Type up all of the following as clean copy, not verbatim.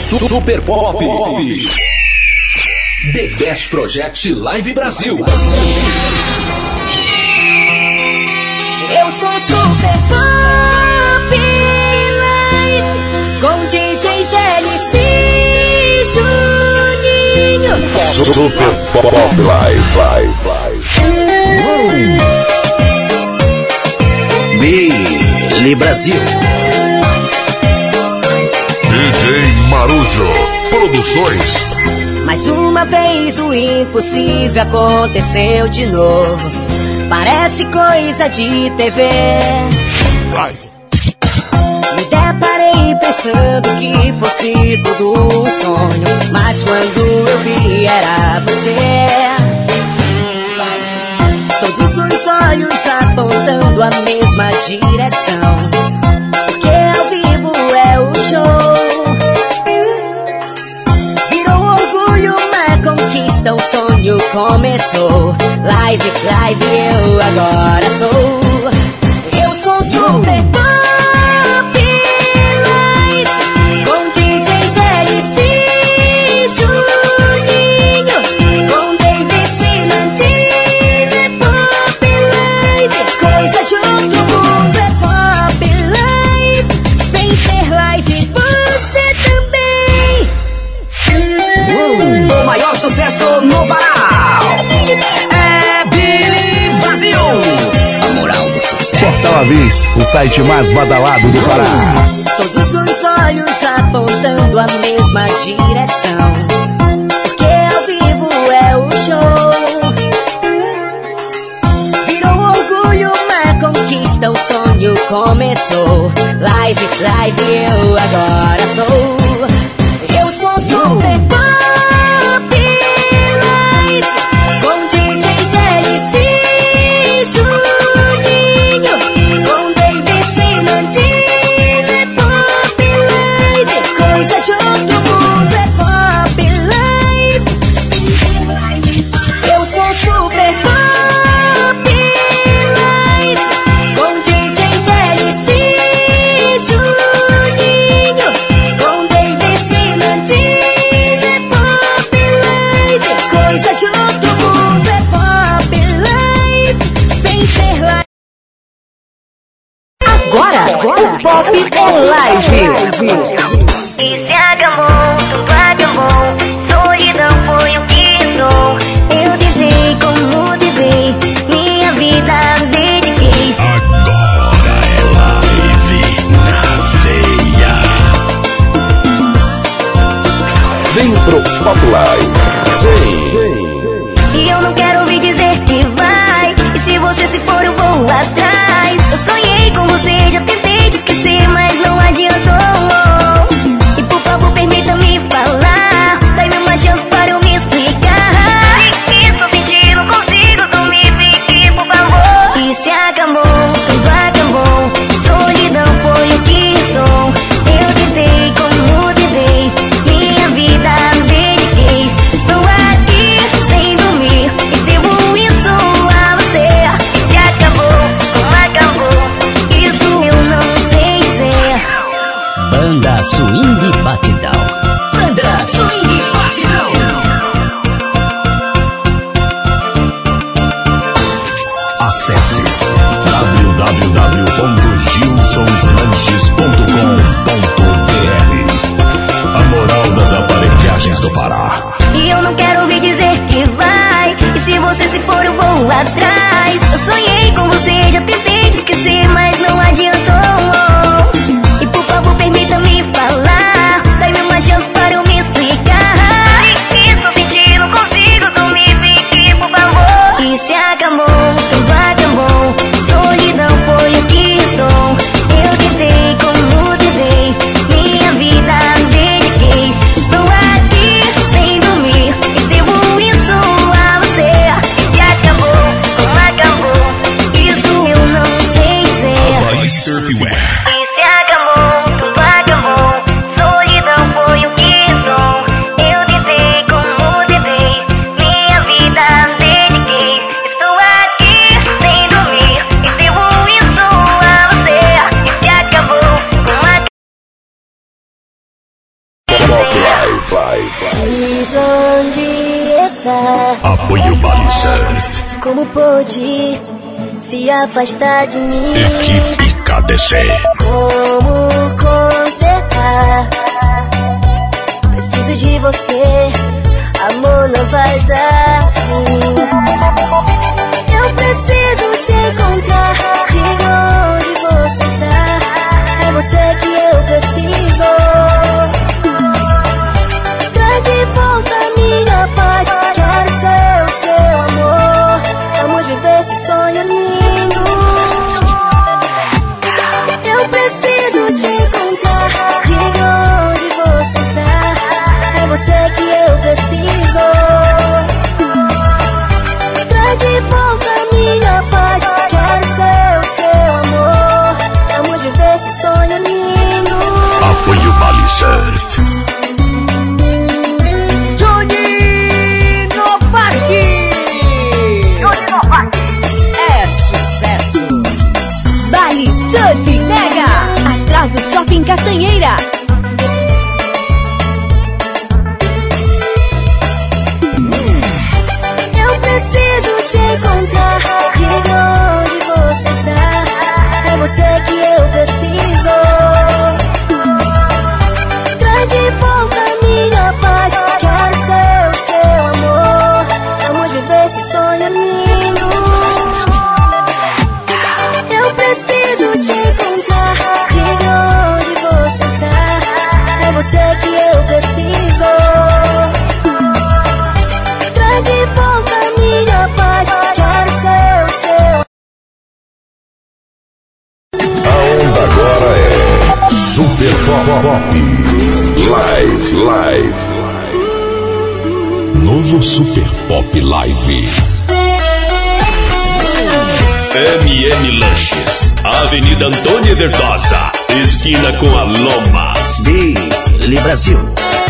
Super Pop. The Best Project Live Brasil. Eu sou Super Pop Live com DJ CLC Juninho. Super Pop Live. Billy Brasil. DJ Marujo Produções. Mais uma vez o impossível aconteceu de novo. Parece coisa de TV. Live. Me deparei pensando que fosse tudo um sonho, mas quando eu vi era você. Todos os olhos apontando a mesma direção, porque ao vivo é o show. Virou orgulho, uma conquista, um sonho começou. Live, eu agora sou. Eu sou Super Pop Live com DJ CLC Juninho, com David Sinandini. Pop Live, coisa de outro mundo é Pop Live. Vem ser live você também. O maior sucesso no Pará é Billy Brasil. A moral do sucesso. Portal Avis, o site mais badalado do Pará. Todos os olhos apontando a mesma direção, porque ao vivo é o show. Virou orgulho, uma conquista, o sonho começou. Live, eu agora sou. Eu sou Super Pop Live com DJ CLC Juninho, com David Sinandini. Pop Live, coisa de outro mundo é Pop Live. Eu sou Super Pop Live com DJ CLC Juninho, com David Sinandini. Pop Live, coisa de outro mundo é Pop Live. Vem ser live. Agora o Pop é live. E se acabou, tudo acabou. Solidão foi o que restou. Eu tentei como tentei, minha vida dediquei. Agora é live na veia. Vem pro Pop Live. E eu não quero ouvir dizer que vai. E se você se for, eu vou atrás. Eu sonhei com você, já tentei te esquecer, mas não adiantou. E por favor, permita-me falar. Dai-me uma chance para eu me explicar. Estou sentindo, não consigo dormir, fique, por favor. E se acabou, tudo acabou. Solidão foi o que restou. Eu tentei como tentei, minha vida dediquei. Estou aqui sem dormir e devo isso a você. E se acabou, como acabou, isso eu não sei dizer. Banda Swing Batidão. Banda Swing Batidão. Acesse www.gilsonslanches.com.br. A moral das aparelhagens do Pará. E eu não quero ouvir dizer que vai. E se você se for, eu vou atrás. Eu sonhei com você, já tentei te esquecer, mas não adiantou. E por favor, permita-me falar. Dai-me uma chance para eu me explicar. Estou sentindo, não consigo dormir, fique, por favor. E se acabou, tudo acabou. Solidão foi o que restou. Eu tentei como tentei, minha vida dediquei. Estou aqui sem dormir e devo isso a você. E se acabou, como Diz onde está. Apoio Bali Surf. Como pôde se afastar de mim? Equipe KDC. Como consertar? Preciso de você, amor, não faz assim. Eu preciso te encontrar. Diga onde você está. É você que eu preciso. Traz de volta minha paz. Quero ser o seu amor. Vamos viver esse sonho lindo. Eu preciso te encontrar. Diga onde você está. É você que eu preciso. Traz de volta minha paz. Quero ser o seu amor. Vamos viver esse sonho lindo. Apoio Bali Surf. Johnny Novak. É sucesso. Bali Surf Mega, atrás do Shopping Castanheira. Eu preciso te encontrar. Diga onde você está. É você que eu preciso. Traz de volta minha paz. Quero ser o seu amor. Vamos viver esse sonho lindo. Eu preciso te encontrar. Diga onde você está. É você que eu preciso. Traz de volta minha paz. Quero ser o seu. A onda agora é Super Pop Live. Novo Super Pop Live. MM Lanches, Avenida Antônia Verdosa, esquina com a Lomas. Billy Brasil.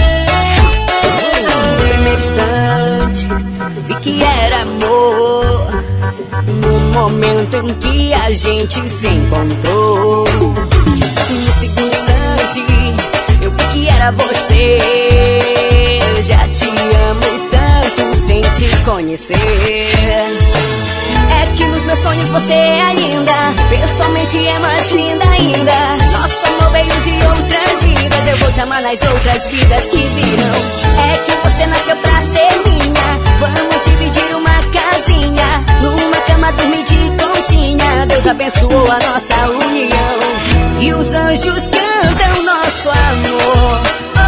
No primeiro instante, vi que era amor. No momento em que a gente se encontrou. No segundo instante, eu vi que era você. Já te amo tanto sem te conhecer. É que nos meus sonhos você é linda. Pessoalmente é mais linda ainda. Nosso amor veio de outras vidas. Eu vou te amar nas outras vidas que virão. É que você nasceu pra ser minha. Vamos dividir uma casinha. Numa cama dormir de conchinha. Deus abençoou a nossa união. E os anjos cantam nosso amor.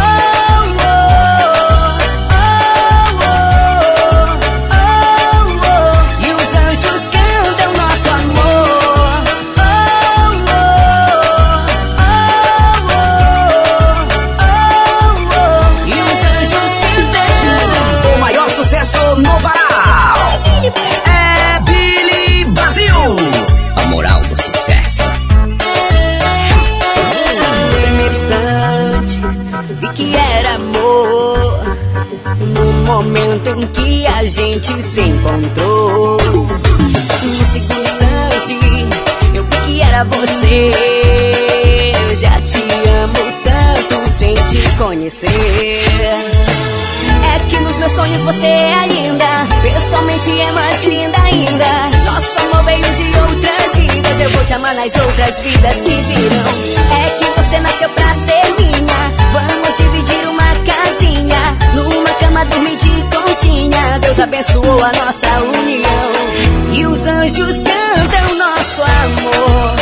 No varal é Billy Brasil, a moral do sucesso. No primeiro instante, vi que era amor. No momento em que a gente se encontrou. No segundo instante, eu vi que era você. Já te amo tanto sem te conhecer. É que nos meus sonhos você é linda. Pessoalmente é mais linda ainda. Nosso amor veio de outras vidas. Eu vou te amar nas outras vidas que virão. É que você nasceu pra ser minha. Vamos dividir uma casinha. Numa cama dormir de conchinha. Deus abençoou a nossa união. E os anjos cantam nosso amor.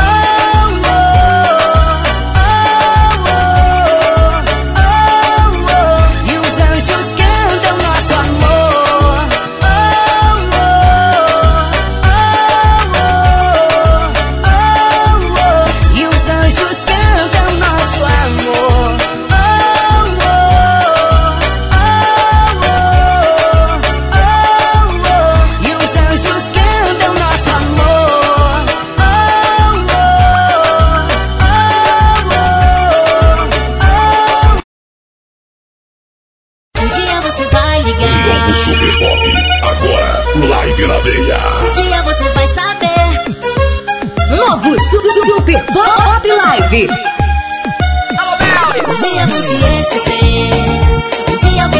Super Pop, agora, live na veia. Um dia você vai saber. Novo Super Pop Live. Um dia vou te esquecer.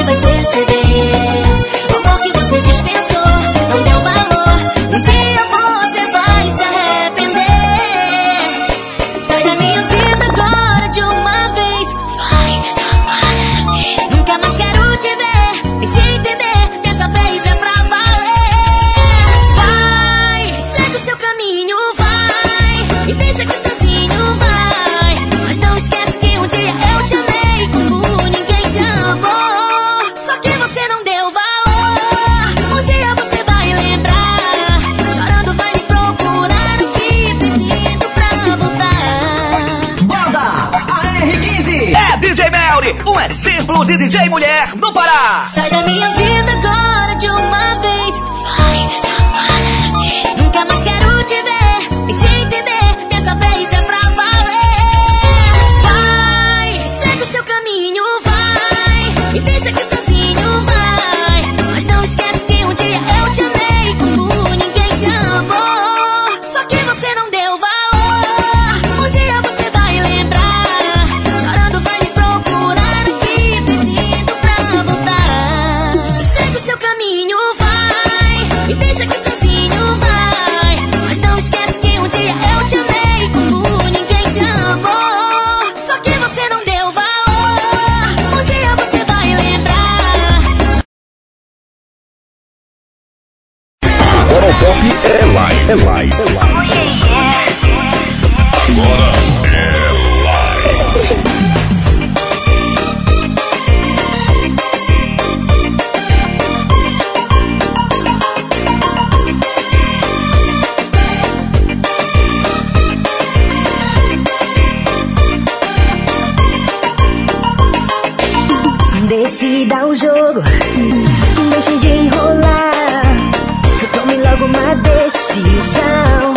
vai perceber. O amor que você dispensou não deu valor. Um dia você vai se arrepender. Sai da minha vida agora de uma vez. Vai desaparecer. Nunca mais quero te ver e te entender. Dessa vez é pra valer. Vai, segue o seu caminho, vai. Me deixa aqui sozinho, vai. Mas não esquece que um dia eu te amei como ninguém te amou. Só que você não deu valor. Um dia você vai lembrar. Chorando vai me procurar aqui, pedindo pra voltar. Banda AR15 É DJ Melly, um exemplo de DJ mulher no Pará. Sai da minha vida agora de uma vez. Vai desaparecer. Nunca mais quero te ver e te entender. Dessa vez é pra valer. Vai, segue o seu caminho, vai. Me deixa aqui sozinho, vai. Mas não esquece que um dia eu te amei como ninguém te amou. Só que você não deu valor. Um dia você vai lembrar. Chorando vai me procurar aqui, pedindo pra voltar. Segue o seu caminho, vai. Me deixa aqui sozinho, vai. Mas não esquece que um dia eu te amei como ninguém te amou. Só que você não deu valor. Um dia você vai lembrar. Agora o pop é live. Agora é Decida o jogo, deixe de enrolar. Tome logo uma decisão.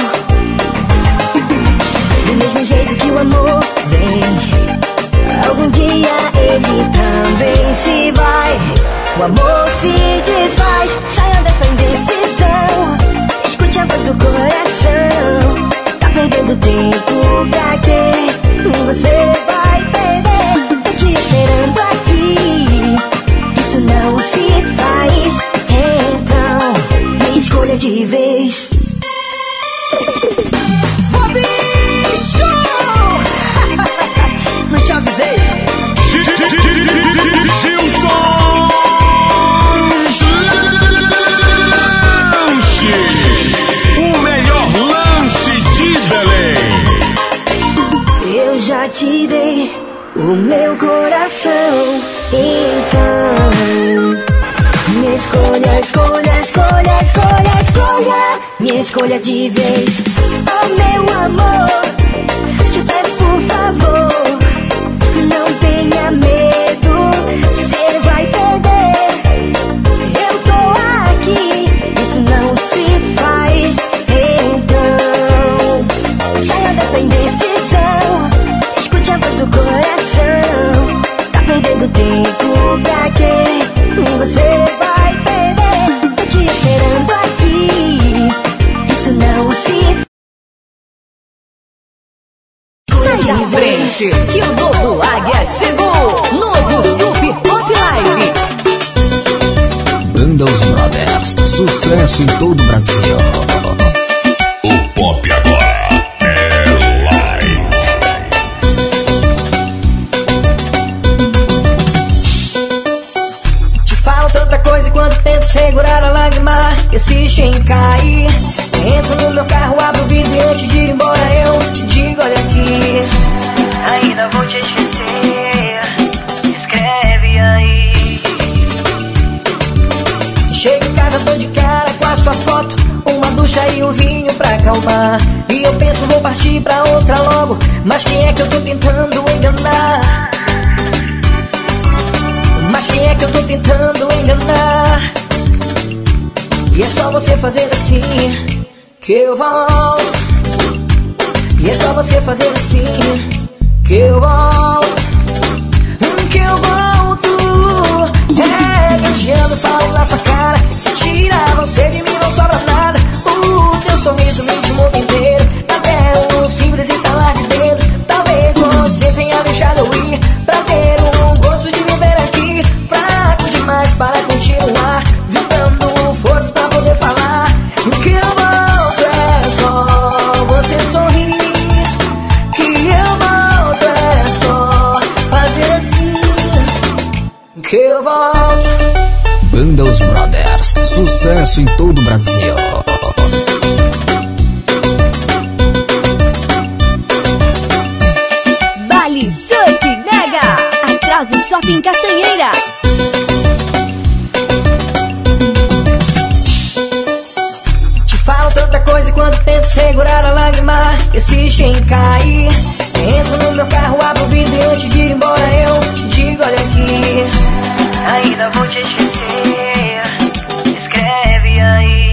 Do mesmo jeito que o amor vem, algum dia ele também se vai. O amor se desfaz. Saia dessa indecisão. Escute a voz do coração. Tá perdendo tempo pra quê? Você vai perder. Tô te esperando aqui. Isso não se faz. Então me escolha de vez. Bicho! Não te avisei. o melhor lanche de Belém. Eu já te dei o meu coração. Então me escolha, escolha, escolha, escolha, escolha. Me escolha de vez. Oh meu amor, te peço por favor, não tenha medo, você vai perder. Eu tô aqui, isso não se faz. Então saia dessa indecisão. Escute a voz do coração. Tá perdendo tempo pra quê? Você vai perder. Tô te esperando aqui. Isso não se Sai da frente, que o novo Águia chegou. Novo Super Pop Live. Banda Os Brothers, sucesso em todo o Brasil. O pop agora é live. Te falo tanta coisa enquanto tento segurar a lágrima que insiste em cair. Entro no meu carro, abro o vidro e antes de ir embora eu te digo, olha aqui, ainda vou te esquecer. Escreve aí. Chego em casa, tô de cara com a sua foto, uma ducha e um vinho pra acalmar. E eu penso, vou partir pra outra logo, mas quem é que eu tô tentando enganar? Mas quem é que eu tô tentando enganar? E é só você fazer assim que eu volto. E é só você fazer assim que eu volto. Que eu volto. É, eu te amo, falo na sua cara. Se tira você de mim não sobra nada. O teu sorriso me diz o mundo inteiro. Até um simples estalar de dedo. Talvez você tenha deixado eu ir pra ter um gosto de viver aqui. Fraco de sucesso em todo o Brasil. Baile Surf Mega, atrás do Shopping Castanheira. Te falo tanta coisa quando tento segurar a lágrima que insiste em cair. Entro no meu carro, abro o vidro e antes de ir embora eu te digo, olha aqui, ainda vou te esquecer, escreve aí.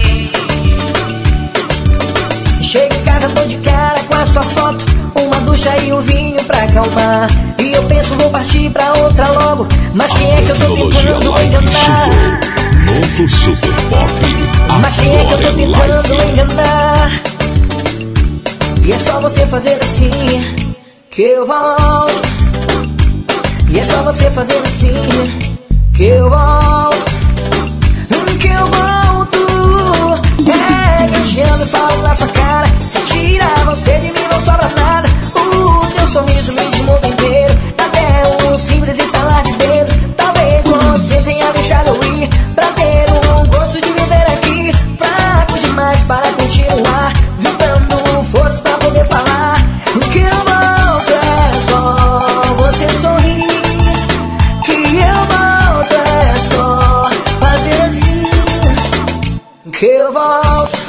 Chego em casa, tô de cara com a sua foto, uma ducha e um vinho pra acalmar. E eu penso, vou partir pra outra logo, mas quem é que eu tô tentando enganar? Novo Super Pop. Mas quem é que eu tô tentando enganar? E é só você fazer assim que eu volto. E é só você fazer assim que eu volto. Que eu volto. É, eu te amo e falo na sua cara. Se tirar você de mim não sobra nada. O teu sorriso me de mundo inteiro, até um simples estalar de dedos. Talvez você tenha deixado eu ir pra ter um gosto de viver aqui. Fraco demais para continuar, juntando forças pra poder falar. Que eu volto é só você sorrir. Que eu volto é só fazer assim. Que eu volto.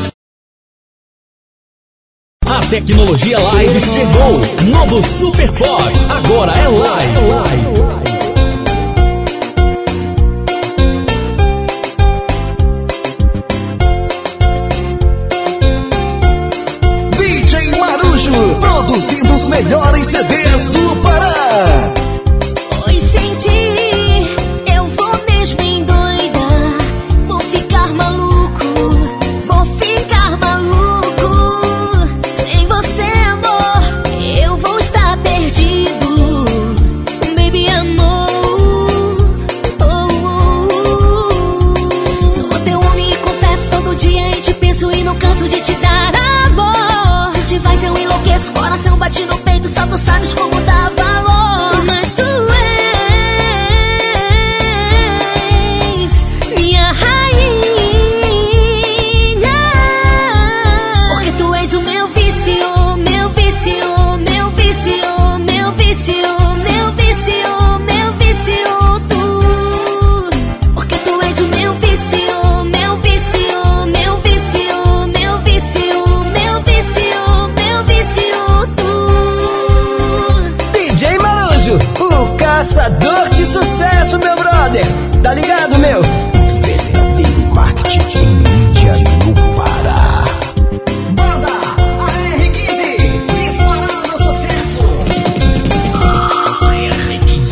A tecnologia live chegou. Novo Super Pop. Agora é live. DJ Marujo, produzindo os melhores CDs do Pará. Oi, senti, eu vou mesmo endoidar. Vou ficar maluco, vou ficar maluco. Sem você, amor, eu vou estar perdido. Baby, amor, sou teu homem e confesso todo dia e te penso e não canso de te dar amor. Se te faz eu enlouqueço, coração bate no peito, só tu sabes como dá valor. Mas tu és minha rainha, porque tu és o meu vício, meu vício, meu vício, meu vício, meu vício, meu vício, tu. Porque tu és o meu vício, meu vício, meu vício, meu vício, meu vício, meu vício, tu. DJ Marujo, o caçador de sucesso, meu brother. Tá ligado, meu? Verdadeiro marketing em mídia no Pará. Banda AR15, disparando sucesso. AR15.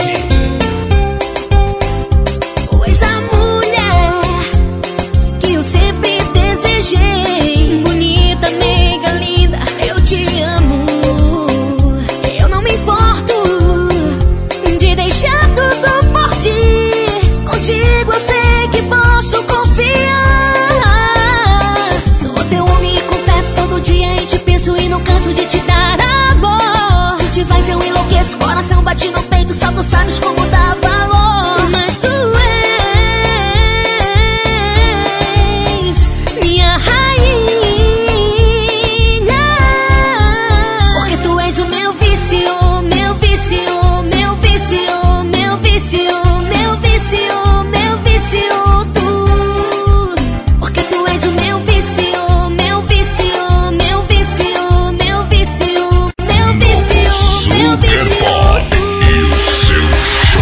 Pois a mulher que eu sempre desejei, bonita, meiga, linda, eu te amo. Eu não me importo de deixar tudo por ti. Contigo eu sei que posso confiar. Sou teu homem e confesso todo dia e te penso e não canso de te dar amor. Se te faz eu enlouqueço, coração bate no peito, só tu sabes como dá valor. Mas tu és minha rainha, porque tu és o meu vício, meu vício, meu vício, meu vício, meu vício, meu vício, tu. Porque tu és o meu vício, meu vício, meu vício, meu vício, meu vício, meu vício, tu.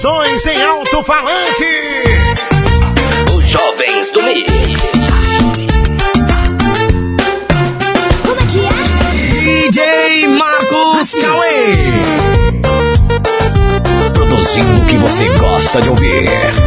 Produções em alto-falante. Os jovens do Mix. Como é que é? DJ Marcos Cauê. Produzindo o que você gosta de ouvir.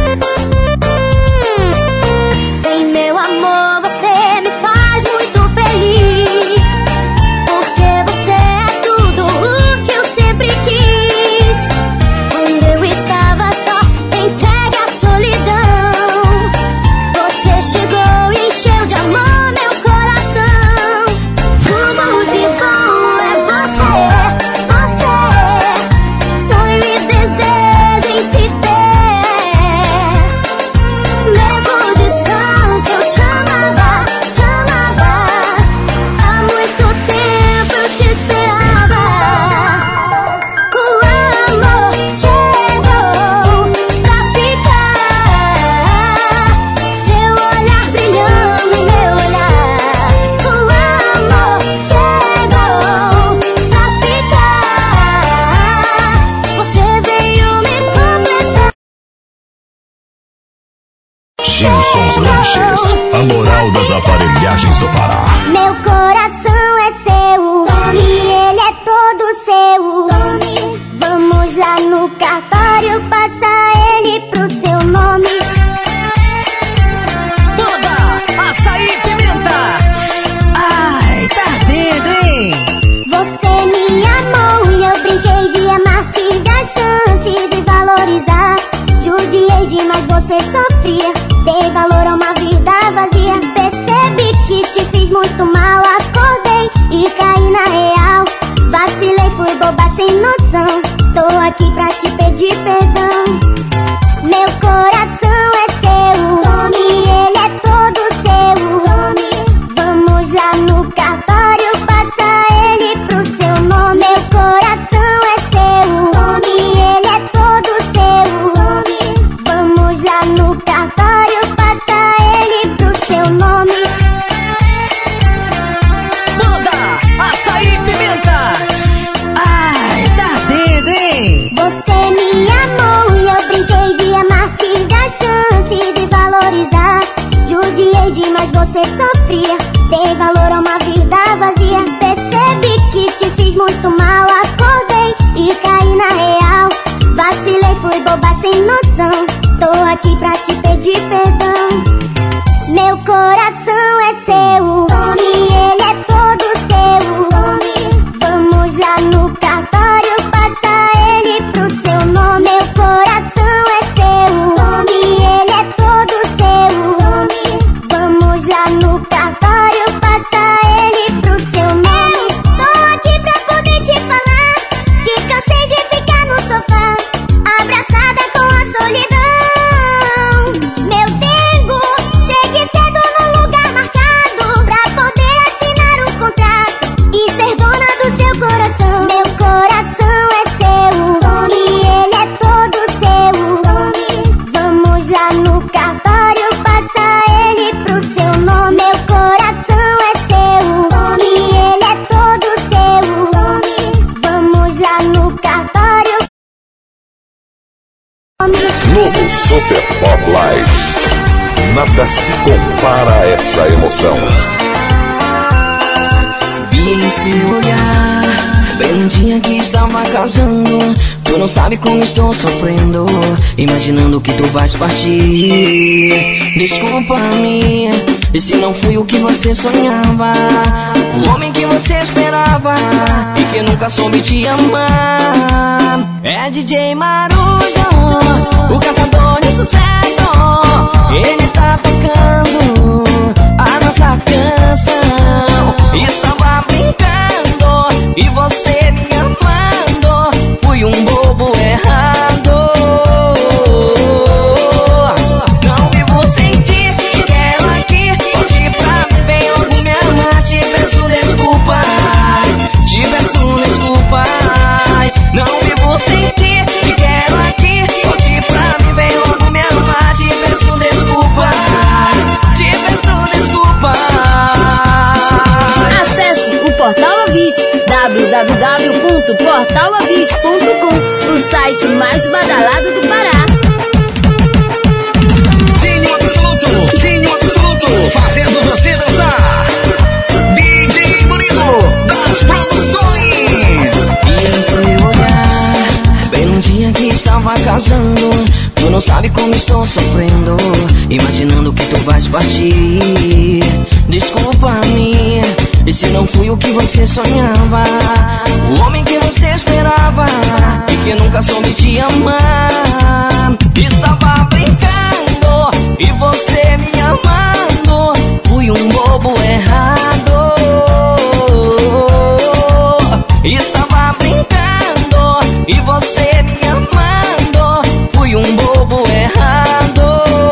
Bem, meu amor, você me faz muito feliz, porque você é tudo o que eu sempre quis. Quando eu estava só, entregue à solidão, você chegou e encheu de amor meu coração. Tudo de bom é você, você, sonho e desejo em te ter. Mesmo distante eu te amava, há muito tempo eu te esperava. O amor chegou pra ficar, seu olhar brilhando em meu olhar. O amor chegou pra ficar, você veio me completar. Gilson's Lanches, a moral das aparelhagens do Pará. Meu coração é seu, e ele é todo seu. Vamos lá no cartório, passa ele pro seu nome. Banda Açaí Pimenta. Ai, tá ardendo, hein? Você me amou e eu brinquei de amar, tive a chance de valorizar. Judiei demais, você sofria, dei valor a uma vida vazia. Percebi que te fiz muito mal, acordei e caí na real. Vacilei, fui boba sem noção, tô aqui pra te pedir perdão. Meu coração é seu, e ele é todo seu. Vamos lá no cartório, passa ele pro seu nome. Meu coração é seu, e ele é todo seu. Vamos lá no cartório, passa ele pro seu nome. Banda Açaí Pimenta. Ai, tá ardendo, hein? Você me amou e eu brinquei de amar, tive a chance de valorizar. Judiei demais, você sofria, dei valor a uma vida vazia. Percebi que te fiz muito mal, acordei e caí na real. Vacilei, fui boba sem noção, tô aqui pra te pedir perdão. Meu coração é seu, e ele é todo seu. Vamos lá no cartório, passa ele pro seu nome. Meu coração é seu, e ele é todo seu. Vamos lá no cartório, passa ele pro seu nome. Tô aqui pra poder te falar que cansei de ficar no sofá, abraçada com a solidão. Meu dengo, chegue cedo no lugar marcado, pra poder assinar o contrato e ser dona do seu coração. Meu coração é seu, e ele é todo seu. Vamos lá no cartório, passa ele pro seu nome. Meu coração é seu, e ele é todo seu. Vamos lá no cartório. Novo Super Pop Live. Nada se compara a essa emoção. Vi em seu olhar, bem no dia que estava casando. Tu não sabe como estou sofrendo, imaginando que tu vais partir. Desculpa-me, e se não fui o que você sonhava, o homem que você esperava e que nunca soube te amar. É DJ Marujo, o caçador de sucesso. Ele tá tocando a nossa canção. Estava brincando e você me amando. Fui um bobo errado. Não vivo sem ti, te quero aqui. Hoje pra mim vem logo me amar. Te peço desculpas, te peço desculpas. Não vivo sem ti, te quero aqui. Hoje pra mim vem logo me amar. Te peço desculpas, te peço desculpas. Acesse o Portal Avis, www.portalavis.com, o site site mais badalado do Pará. Dinho Absoluto, fazendo você dançar. DJ Murilo, das produções. E eu fui olhar, bem num dia que estava casando. Tu não sabe como estou sofrendo, imaginando que tu vais partir. Desculpa-me, e se não fui o que você sonhava, o homem que você esperava, e que nunca soube te amar. Estava brincando, e você me amando, fui um bobo errado. Estava brincando, e você me amando, fui um bobo errado.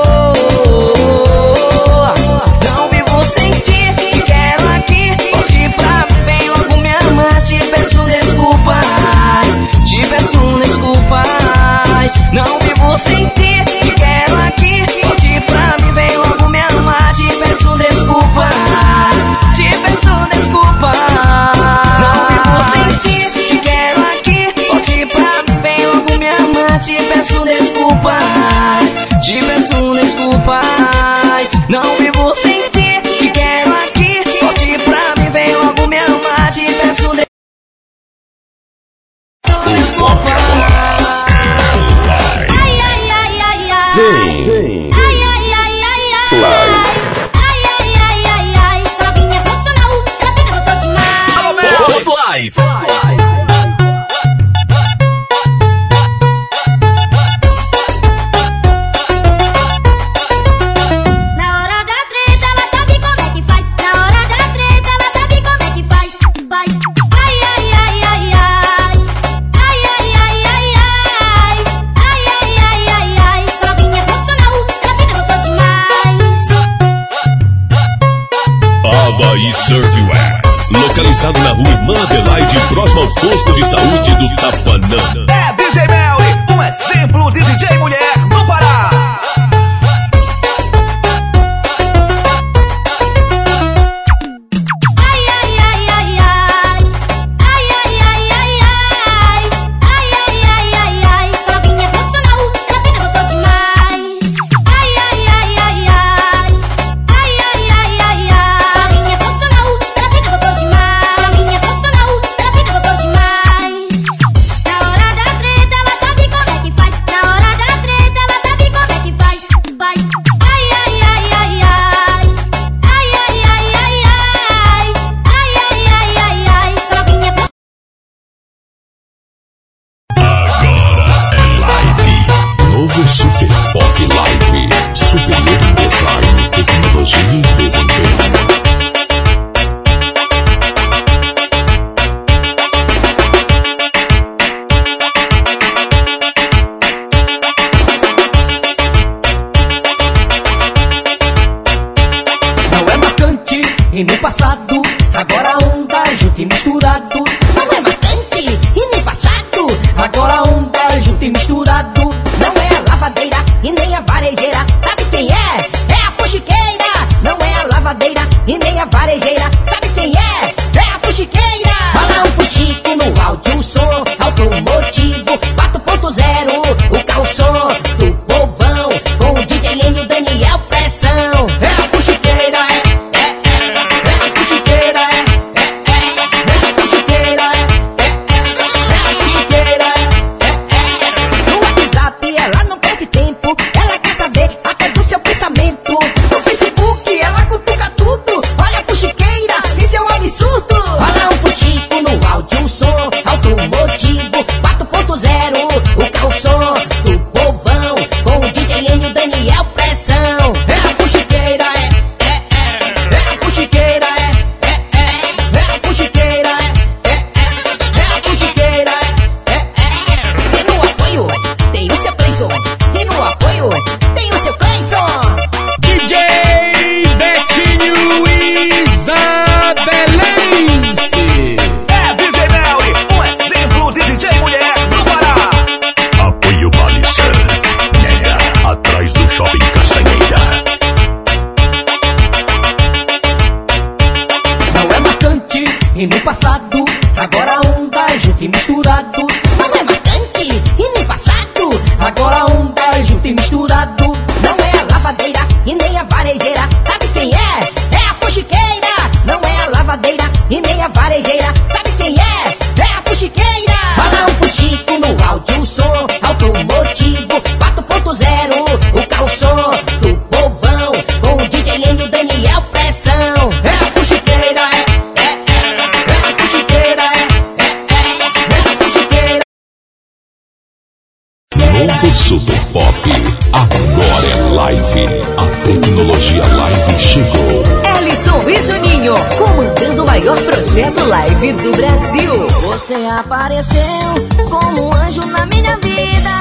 Não vivo sem ti, te quero aqui, hoje pra mim vem logo me amar. Te peço desculpas, te peço desculpas. Não vivo sem ti, te quero aqui, hoje pra mim vem logo me amar. Te peço desculpas, te peço desculpas. Não vivo sem ti, te quero aqui, hoje pra mim vem logo me amar. Te peço desculpas, te peço desculpas. Não vivo sem ti, te quero aqui, hoje pra mim vem logo me amar. Te peço desculpas. Ai, ai, ai, ai, ai. Vem. Ai, ai, ai, ai, ai. Live. Ai, ai, ai, ai, ai. Só vinha profissional, ela sempre gostou demais. Live. Na hora da treta, ela sabe como é que faz. Na hora da treta, ela sabe como é que faz. Faz. Ai, ai, ai, ai, ai. Ai, ai, ai, ai, ai. Ai, ai, ai, ai, ai. Só vinha profissional, ela sempre gostou demais. Havaí Surfwear. Localizado na rua Irmã Adelaide, próximo ao posto de saúde do Tapanã. É DJ Melly, um exemplo de DJ mulher no Pará. Ai, ai, ai, ai, ai. Ai, ai, ai, ai, ai. Ai, ai, ai, ai, ai. Só vinha profissional, ela sempre gostou demais. Ai, ai, ai, ai, ai. Ai, ai, ai, ai, ai. Só vinha profissional, ela sempre gostou demais. Só vinha profissional, ela sempre gostou demais. Na hora da treta, ela sabe como é que faz. Na hora da treta, ela sabe como é que faz. Faz. Ai, ai, ai, ai, ai. Ai, ai, ai, ai, ai. Ai, ai, ai, ai, ai. Só vinha pro... Agora é live. Novo Super Pop Live. Superior em design, tecnologia e desempenho. Não é marcante e nem passado, agora onda junto e misturado. Não é marcante e nem passado, agora onda junto e misturado. Não é a lavadeira e nem a varejeira, sabe quem é? É a fuxiqueira. Não é a lavadeira e nem a varejeira, sabe quem é? É a fuxiqueira. Fala um fuxico no áudio, o som automotivo 4.0, o carro som do povão, com o DJ N e o Daniel Pressão. É a fuxiqueira, é a fuxiqueira, é a fuxiqueira, é a fuxiqueira, No WhatsApp ela não perde tempo, ela quer saber a automotivo 4.0, o carro som do povão, com o DJ Lênin e o Daniel Pressão. É a fuxiqueira, é a fuxiqueira, é a fuxiqueira. Novo Super Pop, agora é live. A tecnologia live chegou. Ellison e Juninho, comandando o maior projeto live do Brasil. Você apareceu como um anjo na minha vida.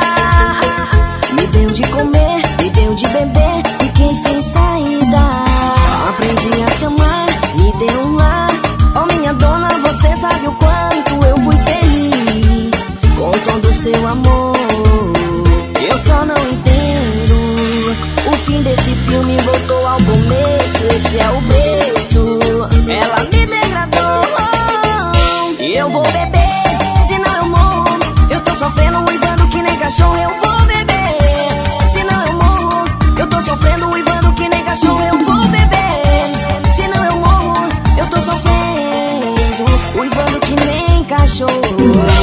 Me deu de comer, me deu de beber, fiquei sem saída. Aprendi a te amar, me deu um lar. Oh minha dona, você sabe o quanto eu fui feliz com todo o seu amor. Eu só não entendo o fim desse filme, voltou ao começo. Esse é o berço, ela me degradou. E eu vou beber, senão eu morro. Eu tô sofrendo, uivando que nem cachorro. Eu vou beber, senão eu morro. Eu tô sofrendo, uivando que nem cachorro. Eu vou beber, senão eu morro. Eu tô sofrendo, uivando que nem cachorro.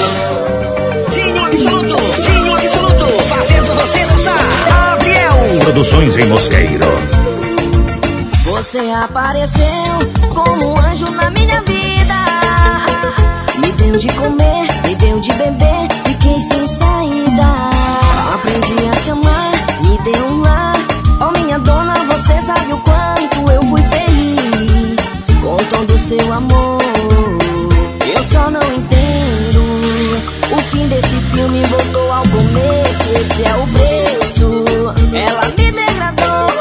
Dinho Absoluto, fazendo você dançar. Adriel Produções em Mosqueiro. Você apareceu como um anjo na minha vida. Me deu de comer, me deu de beber, fiquei sem saída. Aprendi a te amar, me deu um lar. Oh minha dona, você sabe o quanto eu fui feliz com todo o seu amor. Eu só não entendo o fim desse filme, voltou ao começo. Esse é o berço, ela me degradou.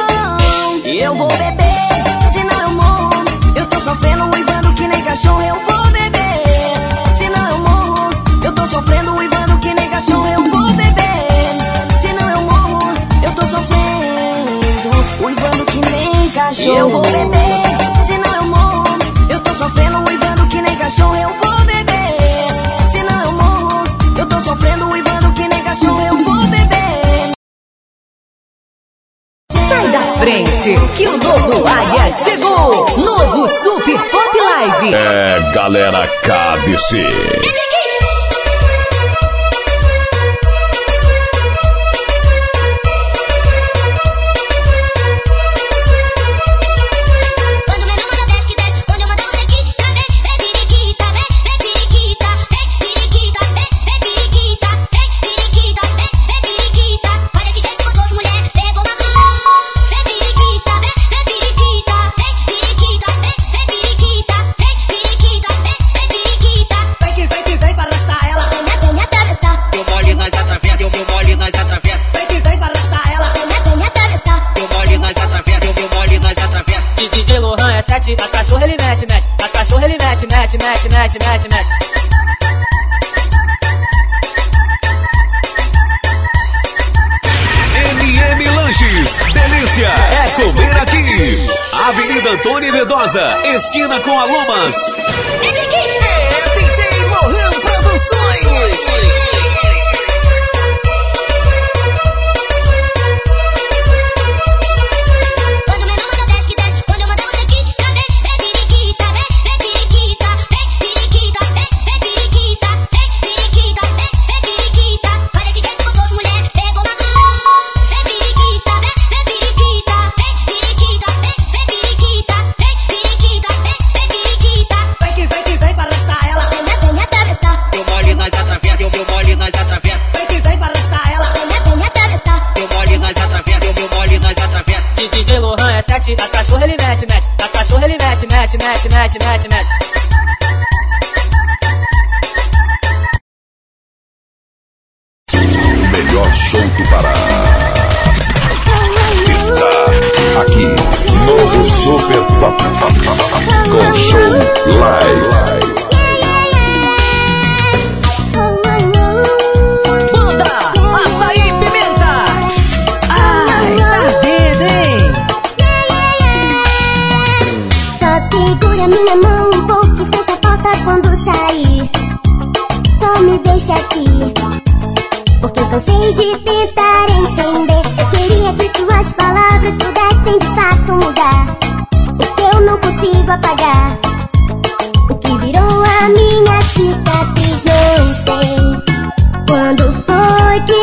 E eu vou beber, senão eu morro. Eu tô sofrendo, uivando que nem cachorro. Eu vou beber, senão eu morro. Eu tô sofrendo, uivando que nem cachorro. Eu vou beber, senão eu morro. Eu tô sofrendo, uivando que nem cachorro. Eu vou beber, senão eu morro. Eu tô sofrendo, uivando que nem cachorro. Eu vou beber, senão eu morro. Eu tô sofrendo, uivando que nem cachorro. Eu vou beber. Sai da frente, que o novo Águia chegou. Novo Super Pop Live. É, galera KDC. Quando meu nome desce que desce, quando eu mando você aqui, tá vem, vem periquita, vem periquita, vem periquita, vem periquita, vem periquita, vem periquita. Faz desse jeito gostoso, mulher, vem boca do vem periquita, vem periquita, vem periquita, vem periquita, vem periquita, vem periquita. Vem que vem pra arrastar ela. Vem me atravessar, Eu mole nós atravessa, eu mole nós atravessa. Vem que vem pra arrastar ela. vem me atravessar. Eu mole nós atravessa, eu mole nós atravessa. E DJ Lohan é 7, nas cachorras ele mete, mete. Nas cachorras ele mete, mete, mete, mete, mete, mete. MM Lanches, delícia é comer aqui. Avenida Antônio Medosa, esquina com Alomas. É DJ Lohan Produções. Quando meu nome desce que desce, quando eu mando você aqui, tá vem, vem periquita, vem periquita, vem periquita, vem periquita, vem periquita, vem periquita. Faz desse jeito gostoso, mulher, vem boca do vem periquita, vem periquita, vem periquita, vem periquita, vem periquita, vem periquita. Vem que vem pra arrastar ela. Vem me atravessar, Eu mole nós atravessa, eu mole nós atravessa. Vem que vem pra arrastar ela. vem me atravessar. Eu mole nós atravessa, eu mole nós atravessa. E DJ Lohan é 7, nas cachorras ele mete, mete. Nas cachorras ele mete, mete, mete, mete, mete, mete. O melhor show do Pará está aqui. Novo Super Pop com show live. Banda Açaí Pimenta. Ai, tá ardendo, hein? Só segura minha mão um pouco, fecha a porta quando sair. Só me deixa aqui, porque cansei de tentar entender. Queria que suas palavras pudessem de fato mudar o que eu não consigo apagar, o que virou a minha cicatriz. Não sei quando foi que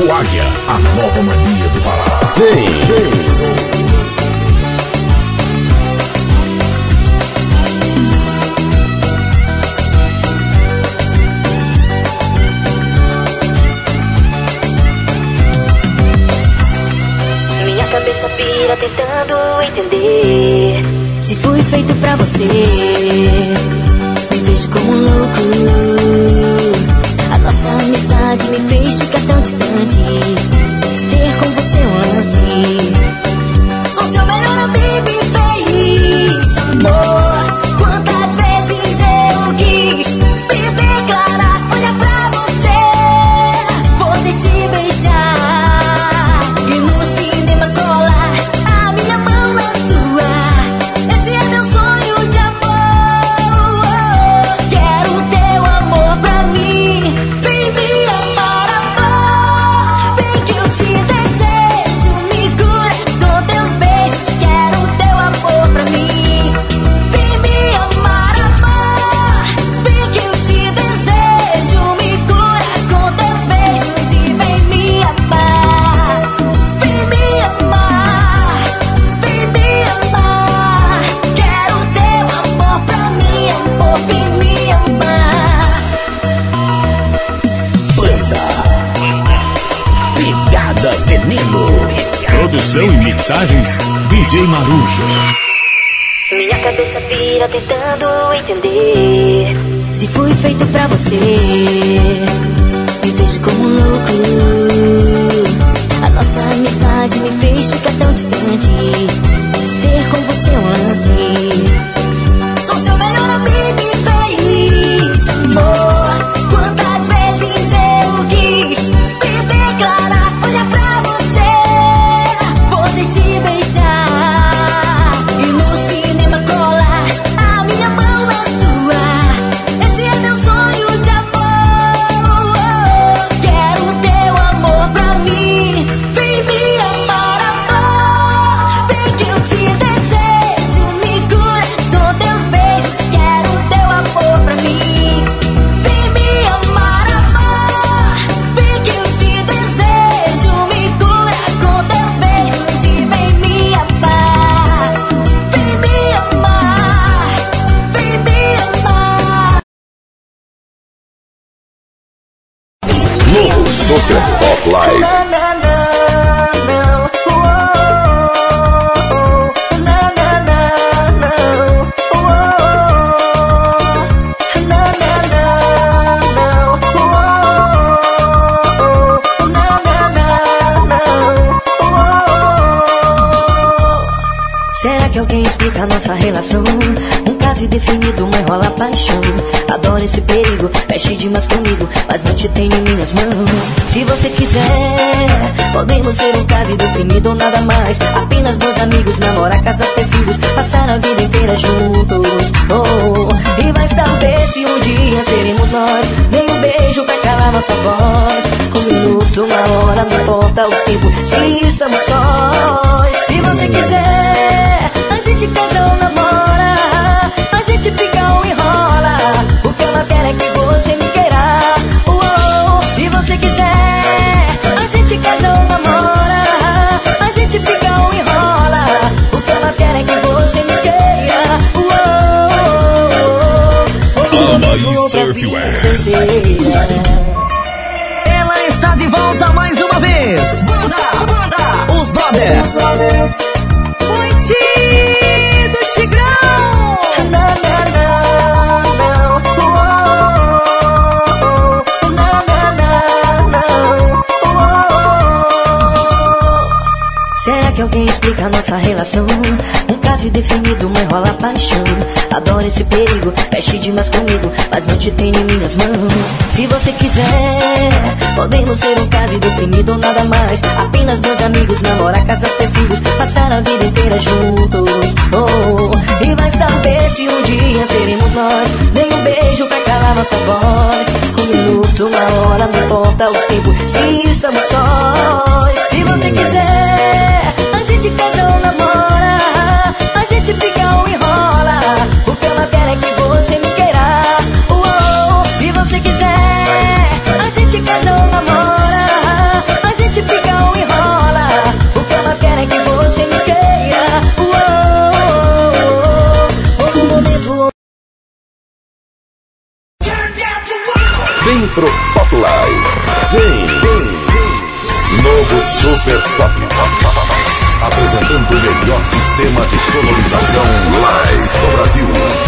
Novo Águia, a nova mania do Pará. Vem. Minha cabeça pira tentando entender. Se fui feito pra você, me vejo como um louco. A nossa amizade me fez ficar tão distante. De ter com você um lance. Sou seu melhor amigo e feliz, amor. Quantas vezes eu quis me declarar, olhar pra você, poder te beijar e no cinema colar a minha mão na sua. Esse é meu sonho de amor. Quero teu amor pra mim. Vem me amar, amor. Vem que eu te desejo. Me cura com teus beijos. Quero teu amor pra mim. Vem me amar, amor. Vem que eu te desejo. Me cura com teus beijos e vem me amar. Vem me amar. Vem me amar. Quero teu amor pra mim, amor. Vem me amar. Pegada Veneno. Produção e mixagens DJ Marujo. Minha cabeça pira tentando entender. Se fui feito pra você, me vejo como um louco. A nossa amizade me fez ficar tão distante. De ter com você um lance. Sou seu melhor amigo e feliz, amor. Quantas vezes eu quis me declarar, olhar pra você, poder te beijar e no cinema colar a minha mão na sua. Esse é meu sonho de amor. Quero teu amor pra mim. Vem me amar, amor. Vem que eu te desejo. Me cura com teus beijos. Quero teu amor pra mim. Vem me amar, amor. Vem que eu te desejo. Me cura com teus beijos e vem me amar. Vem me amar. Vem me amar. No Super Pop Live. Será que alguém explica a nossa relação? Um caso indefinido, uma enrola paixão. Adoro esse perigo, mexe demais comigo, mas não te tenho em minhas mãos. Se você quiser, podemos ser um caso indefinido ou nada mais. Apenas dois amigos, namorar, casar, ter filhos, passar a vida inteira juntos. Oh, e vai saber se um dia seremos nós. Nem um beijo pra calar nossa voz. Um minuto, uma hora, não importa o tempo, se estamos sós. Se você quiser, a gente casa ou namora, a gente fica ou enrola. O que eu mais quero é que você me queira. Se você quiser, a gente casa ou namora, a gente fica ou enrola. O que eu mais quero é que você me queira. Ama e Surfwear. Ela está de volta mais uma vez. Banda. Os Brothers. Pontinho do Tigrão. Será que alguém explica a nossa relação? Um caso indefinido, uma enrola paixão. Adoro esse perigo, mexe demais comigo, mas não te tenho em minhas mãos. Se você quiser, podemos ser um caso indefinido ou nada mais. Apenas dois amigos, namorar, casar, ter filhos, passar a vida inteira juntos. Oh, e vai saber se um dia seremos nós. Nem um beijo pra calar nossa voz. Um minuto, uma hora, não importa o tempo, se estamos sós. Se você quiser, a gente casa ou namora, a gente fica ou enrola. O que eu mais quero é que você me queira. Se você quiser, a gente casa ou namora, a gente Vem pro Pop Live. Vem. Novo Super Pop. Apresentando o melhor sistema de sonorização live do Brasil.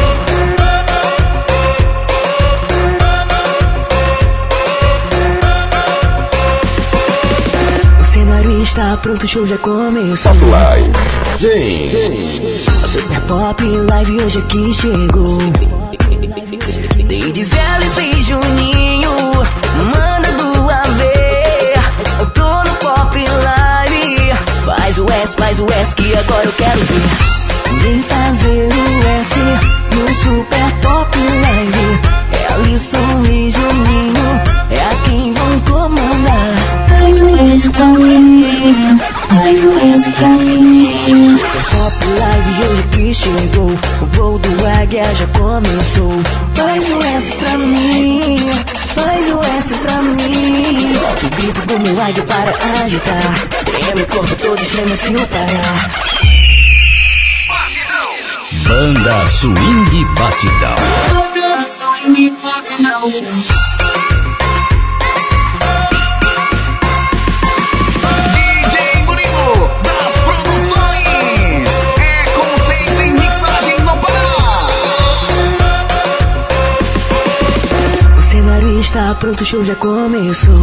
O cenário está pronto, o show já começou. Pop Live. Vem. O Super Pop Live hoje aqui chegou. Ladies, Alice e Juninho, manda do AV. Eu tô no Pop Live. Faz o S que agora eu quero ver. Vem fazer o S no Super Pop Live. É Alisson e Juninho, é a quem vão comandar. Faz o S pra mim, faz o S pra mim. Super Pop Live hoje que chegou, o voo do Águia já começou. Faz o S pra mim, faz o S pra mim. Solta o grito como águia para agitar. Treme o corpo todo, estremece o parar. Banda Swing Batidão. Banda Swing Batidão. DJ Murilo das Produções. É conceito em mixagem no Pará. O cenário está pronto, o show já começou.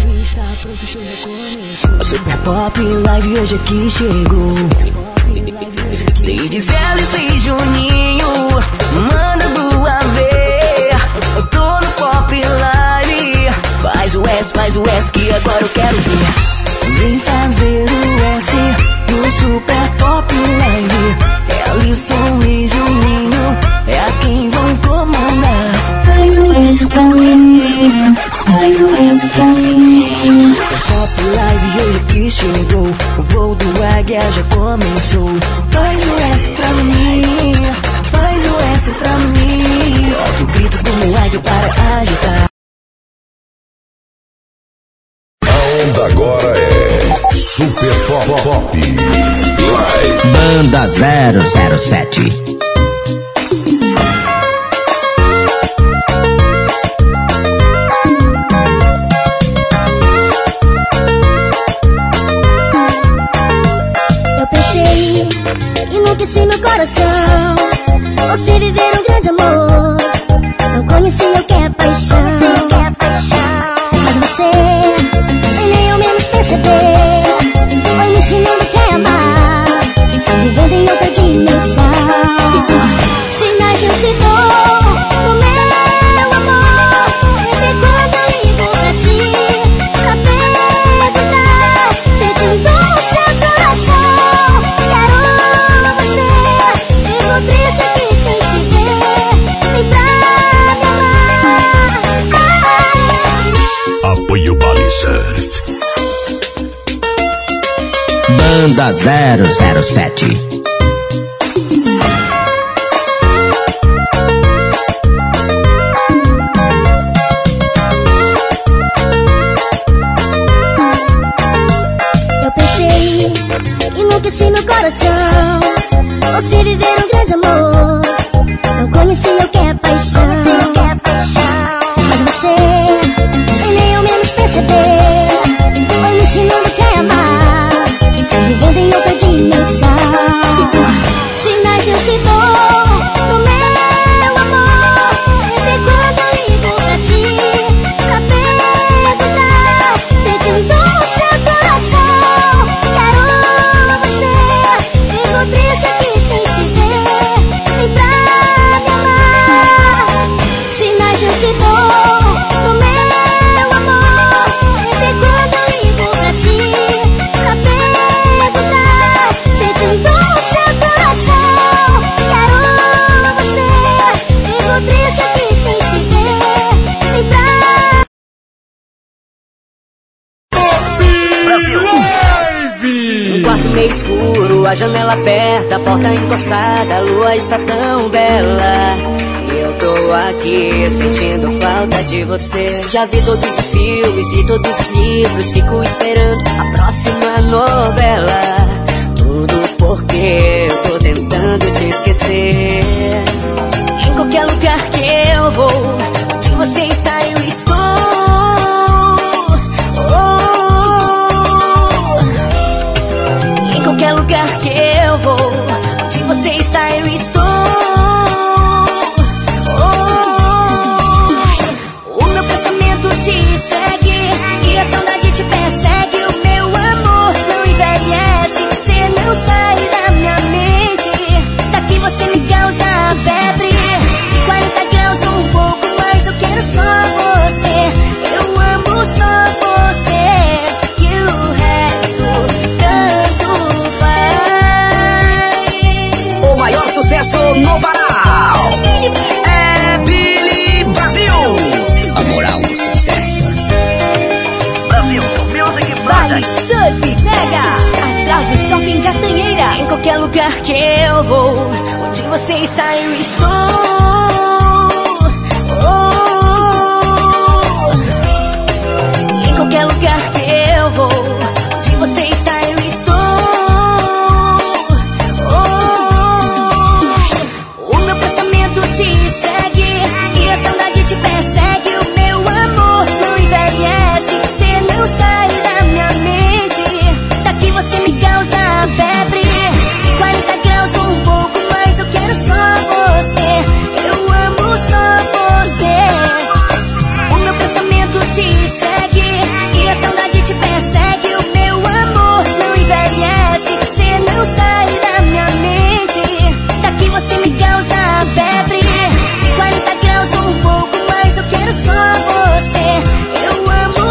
O Super Pop Live hoje aqui chegou. Ladies, Alice e Juninho, manda do AV. Eu tô no Pop Live. Faz o S que agora eu quero ver. Vem fazer o S no Super Pop Live. É Alisson e Juninho, é a quem vão comandar. Faz o S pra mim, faz o S pra mim. Super Pop Live hoje que chegou, o voo do Águia já começou. Faz o S pra mim, faz o S pra mim. Solta o grito como águia para agitar. A onda agora é Super Pop Live. Banda 007. Eu pensei, enlouqueci meu coração. Você viver um grande amor. Não conheci o que é paixão. Mas você, sem nem ao menos perceber, foi me ensinando o que é amar, vivendo em outra dimensão. Sinais eu te dou do meu amor. Sempre quando eu ligo pra ti, pra perguntar se te dou o seu coração. Quero você, vivo triste aqui sem te ver. Vem pra me amar. Apoio Bali Surf. Banda 007. Eu pensei, enlouqueci meu coração. Você viver um grande amor. Não conheci o que é paixão. Mas você, sem nem ao menos perceber, foi me ensinando o que é amar, vivendo em outra dimensão. Sinais eu te dou do meu amor. Sempre quando eu ligo pra ti, pra perguntar se te dou o seu coração. Quero você, vivo triste aqui sem te ver. Vem pra me amar. Sinais eu te dou do meu amor. Sempre quando eu ligo pra ti, pra perguntar se te dou o seu coração. Quero você, vivo triste aqui sem te ver. Vem pra Um quarto meio escuro, a janela aberta, a porta encostada, a lua está tão bela. E eu tô aqui sentindo falta de você. Já vi todos os filmes, li todos os livros, fico esperando a próxima novela. Tudo porque eu tô tentando te esquecer. Em qualquer lugar que eu vou, onde você está eu estou. qualquer lugar que eu vou, onde você está eu estou. Em qualquer lugar que eu vou, onde você está eu estou. O meu pensamento te segue e a saudade te persegue. O meu amor não envelhece, cê não sai da minha mente. Daqui você me causa febre, 40 graus ou um pouco mais, eu quero só você. Eu amo só você. O meu pensamento te segue e a saudade te persegue. O meu amor não envelhece, cê não sai da minha mente. Daqui você me causa febre, 40 graus ou um pouco mais, eu quero só você. Eu amo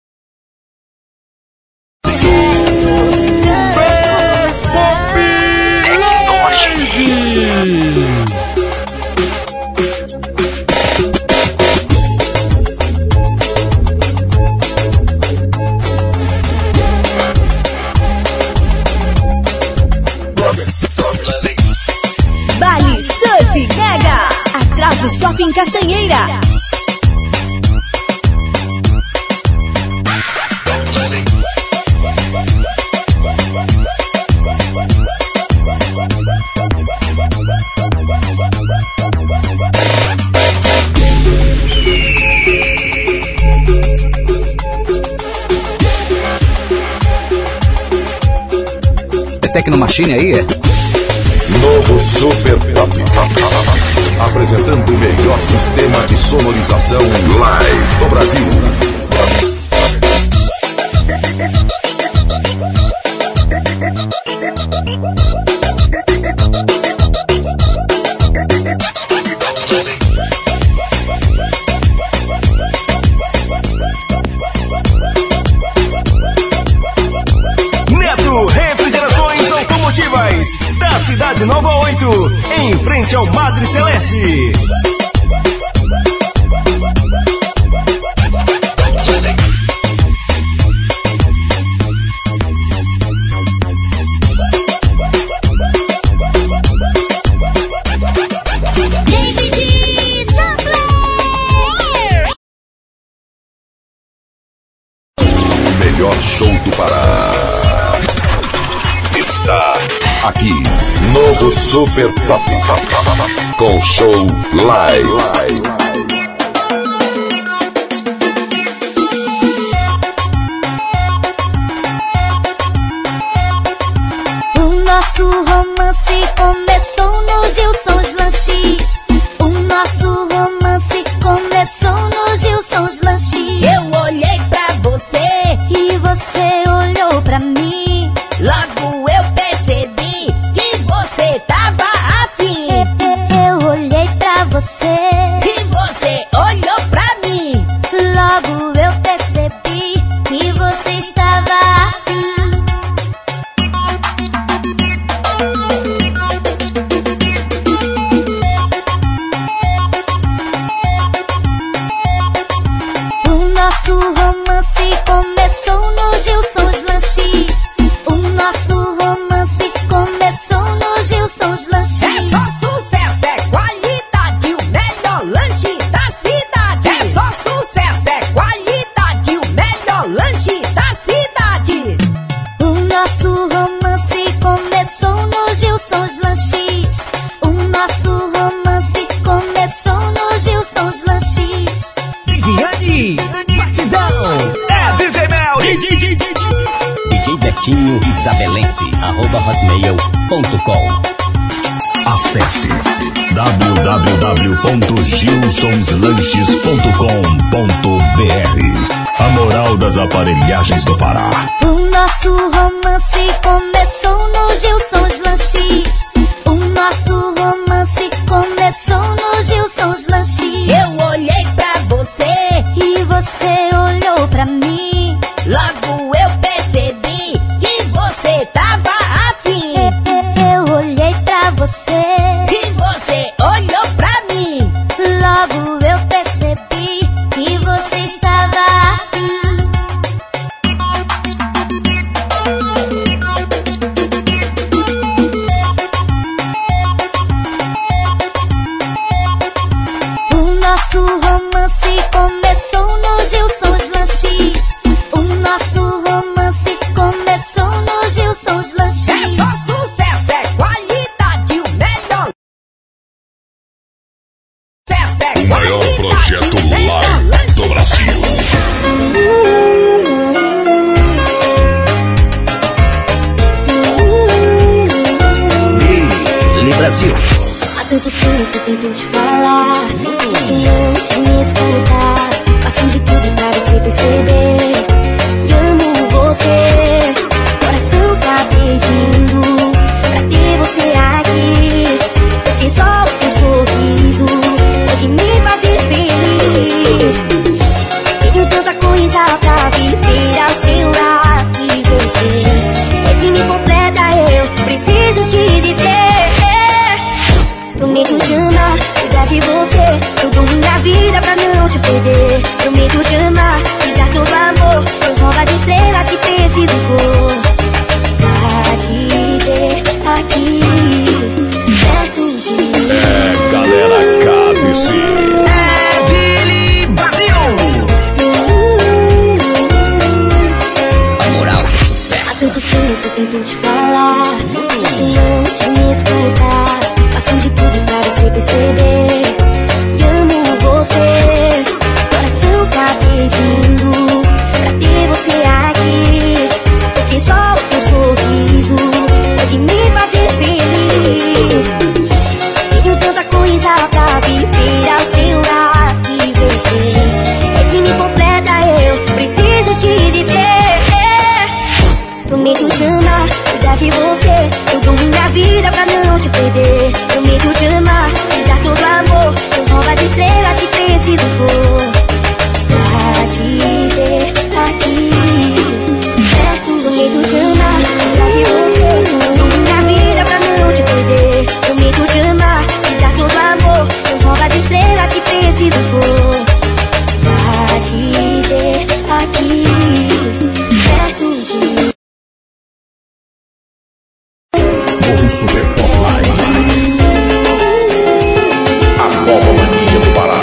Baile Surf Mega, atrás do Shopping Castanheira. É Tecnomachine aí, é? Novo Super Pop. Apresentando o melhor sistema de sonorização live do Brasil. Neto Refrigerações Automotivas, da Cidade Nova 8, em frente ao Madre Celeste. Melhor show do Pará está aqui. Novo Super Pop com show live. O nosso romance começou no Gilson's Lanches. O nosso romance começou no Gilson's Lanches. Eu olhei pra você E você olhou pra mim. logo eu percebi que você tava afim. Eu olhei pra você. Que você olhou pra mim. Logo eu percebi que você estava afim. O nosso romance começou no Gilson's Lanches. O nosso romance começou no Gilson's Lanches. É só sucesso, é qualidade, o melhor lanche da cidade. É só sucesso, é qualidade, o melhor lanche da cidade. O nosso romance começou no Gilson's Lanches. O nosso romance começou no Gilson's Lanches. Viviane, batidão. É DJ Mel, DJ Betinho Isabelense, @hotmail.com. Acesse www.gilsonslanches.com.br. A moral das aparelhagens do Pará. O nosso romance começou no Gilson's Lanches. O nosso romance começou no Gilson's Lanches. Eu olhei pra você E você olhou pra mim. logo eu percebi que você tava afim. Eu olhei pra você. Que você olhou pra mim. Logo eu percebi que você estava afim. escutar. Faço de tudo pra você perceber. Amo você, coração tá pedindo pra ter você aqui. Porque só o teu sorriso pode me fazer feliz. Tenho tanta coisa pra viver ao seu lado. E você é que me completa, eu preciso te dizer. Prometo te amar, cuidar de você, eu dou minha vida pra não te perder. Prometo te amar, te dar todo amor, eu roubo as estrelas se preciso for. Pra te ter aqui, perto de mim. É, galera, cabe-se. É Billy Brasil. A moral do sucesso. Há tanto tempo eu tento te falar, você não quer me escutar. Faço de tudo pra você perceber. Amo você, coração tá pedindo pra ter você aqui. Porque só o teu sorriso pode me fazer feliz. Tenho tanta coisa pra viver ao seu lado. E você é que me completa, eu preciso te dizer. Prometo te amar, cuidar de você, eu dou minha vida pra não te perder. Prometo te amar, te dar todo amor, eu roubo as estrelas se preciso for. Pra te ter aqui, perto. Prometo te amar, cuidar de você, eu dou minha vida pra não te perder. Prometo te amar, te dar todo amor, eu roubo as estrelas se preciso for. Pra te ter aqui, perto de mim. Super Pop Live. A nova mania do Pará.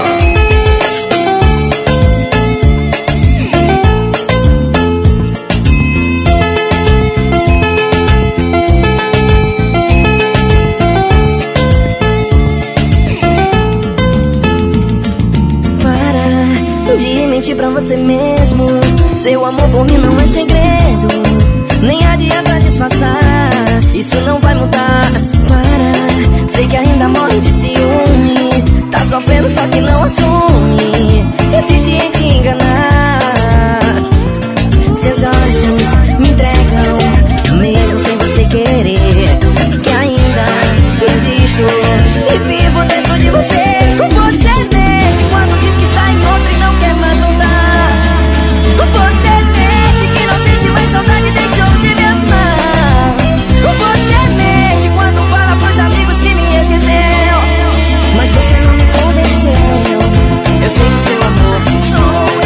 Para de mentir pra você mesmo. Seu amor por mim não é segredo, nem adianta disfarçar, isso não vai mudar. Para, sei que ainda morre de ciúme, tá sofrendo só que não assume, insiste em se enganar. Seus olhos me entregam, mesmo sem você querer, que ainda existo e vivo dentro de você. Você mente quando diz que está em outro e não quer mais voltar. Você mente que não sente mais saudade, deixou de me amar. Você mente quando fala pros amigos que me esqueceu, mas você não me convenceu. Eu sei que seu amor sou